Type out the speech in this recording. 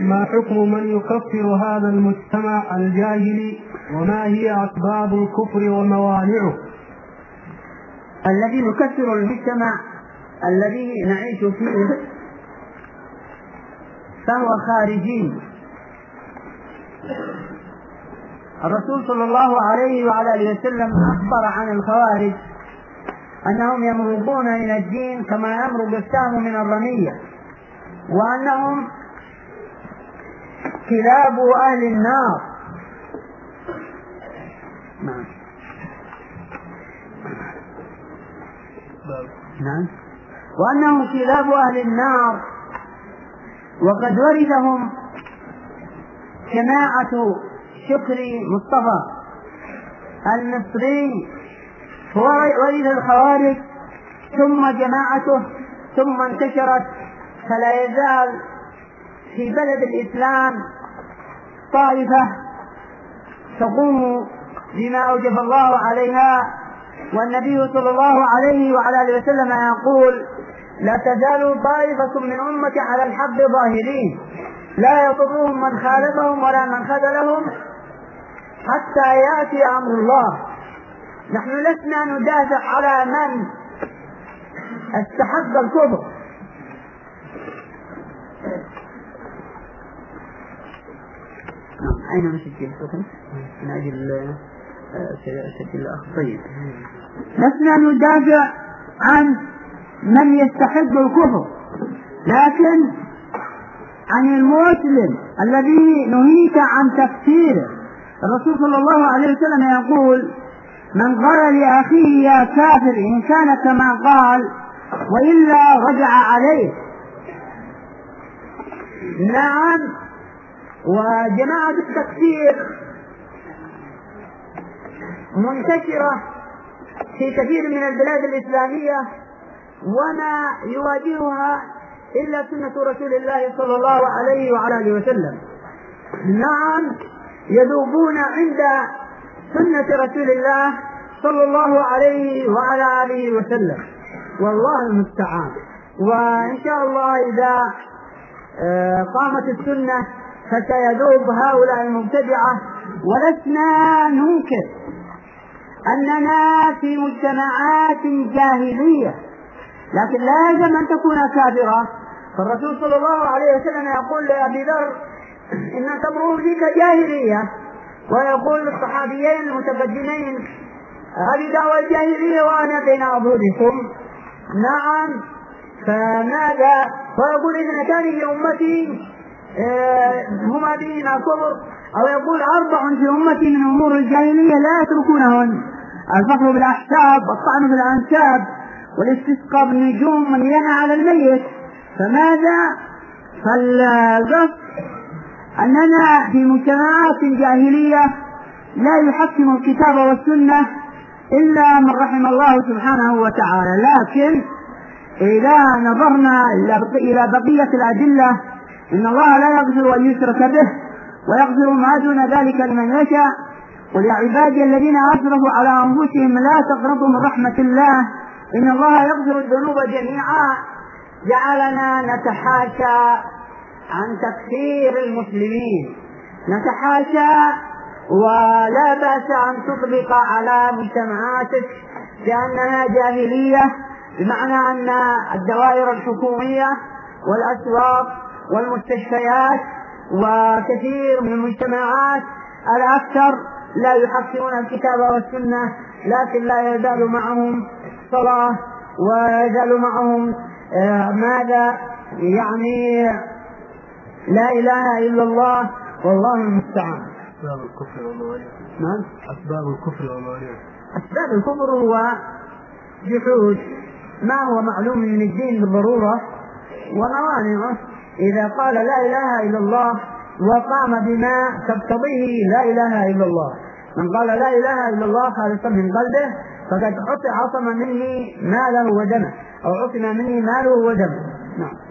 ما حكم من يكفر هذا المجتمع الجاهلي وما هي أسباب الكفر وموانعه؟ الذي يكفر المجتمع الذي نعيش فيه فهو خارجي. الرسول صلى الله عليه وعلى آله وسلم أخبر عن الخوارج أنهم يمرقون من الدين كما يمرق السهم من الرمية، وأنهم كلاب أهل النار. نعم. وأنهم كلاب أهل النار، وقد ورثهم جماعة شكري مصطفى المصري، ورث الخوارج ثم جماعته ثم انتشرت، فلا يزال في بلد الإسلام طائفة تقوم بما أوجب الله عليها. والنبي صلى الله عليه وعلى آله وسلم يقول: لا تزال طائفة من أمتي على الحق ظاهرين لا يضرهم من خالفهم ولا من خذلهم حتى يأتي أمر الله. نحن لسنا ندافع على من استحق الكفر، أين نسجل من أجل سجل الأخ؟ طيب، لسنا ندافع عن من يستحق الكفر، لكن عن المسلم الذي نهيك عن تكفيره. الرسول صلى الله عليه وسلم يقول: من قال لأخيه يا كافر إن كان كما قال وإلا رجع عليه. نعم. وجماعة التكفير منتشرة في كثير من البلاد الإسلامية، وما يواجهها إلا سنة رسول الله صلى الله عليه وعلى آله وسلم. نعم، يذوبون عند سنة رسول الله صلى الله عليه وعلى آله وسلم، والله المستعان. وإن شاء الله إذا قامت السنة فسيذوب هؤلاء المبتدعة. ولسنا ننكر أننا في مجتمعات جاهلية، لكن لا يلزم أن تكون كافرة. فالرسول صلى الله عليه وسلم يقول لأبي ذر: إن تمرون فيك جاهلية، ويقول للصحابيين المتقدمين: هذه دعوة الجاهلية وأنا بين أظهركم. نعم. فماذا؟ ويقول: إذن في أمتي هما دين كفر، أو يقول: 4 في أمتي من أمور الجاهلية لا يتركونهن: الفخر بالأحساب، والطعن بالأنساب، والاستسقاء بالنجوم، والنياحة على الميت. فماذا؟ فالقصد أننا في مجتمعات جاهلية لا يحكم الكتاب والسنة إلا من رحم الله سبحانه وتعالى. لكن إذا نظرنا إلى بقية الأدلة، إن الله لا يغفر أن يشرك به ويغفر ما دون ذلك لمن يشاء. قل يا عبادي الذين أسرفوا على أنفسهم لا تقنطوا من رحمة الله إن الله يغفر الذنوب جميعا. جعلنا نتحاشى عن تكفير المسلمين، نتحاشى، ولا بأس أن تطلق على مجتمعاتك بأنها جاهلية، بمعنى أن الدوائر الحكومية والأسواق والمستشفيات وكثير من المجتمعات الأكثر لا يحكمون الكتاب والسنة، لكن لا يزال معهم صلاة ويزال معهم ماذا؟ يعني لا إله إلا الله، والله المستعان. أسباب الكفر وموانعه. نعم. أسباب الكفر وموانعه. أسباب الكفر هو جحود ما هو معلوم من الدين بالضرورة، وموانعه إذا قال لا إله إلا الله وقام بما تقتضيه لا إله إلا الله. من قال لا إله إلا الله خالصا من قلبه فقد عصم مني ماله ودمه، أو عصم مني ماله ودمه. نعم.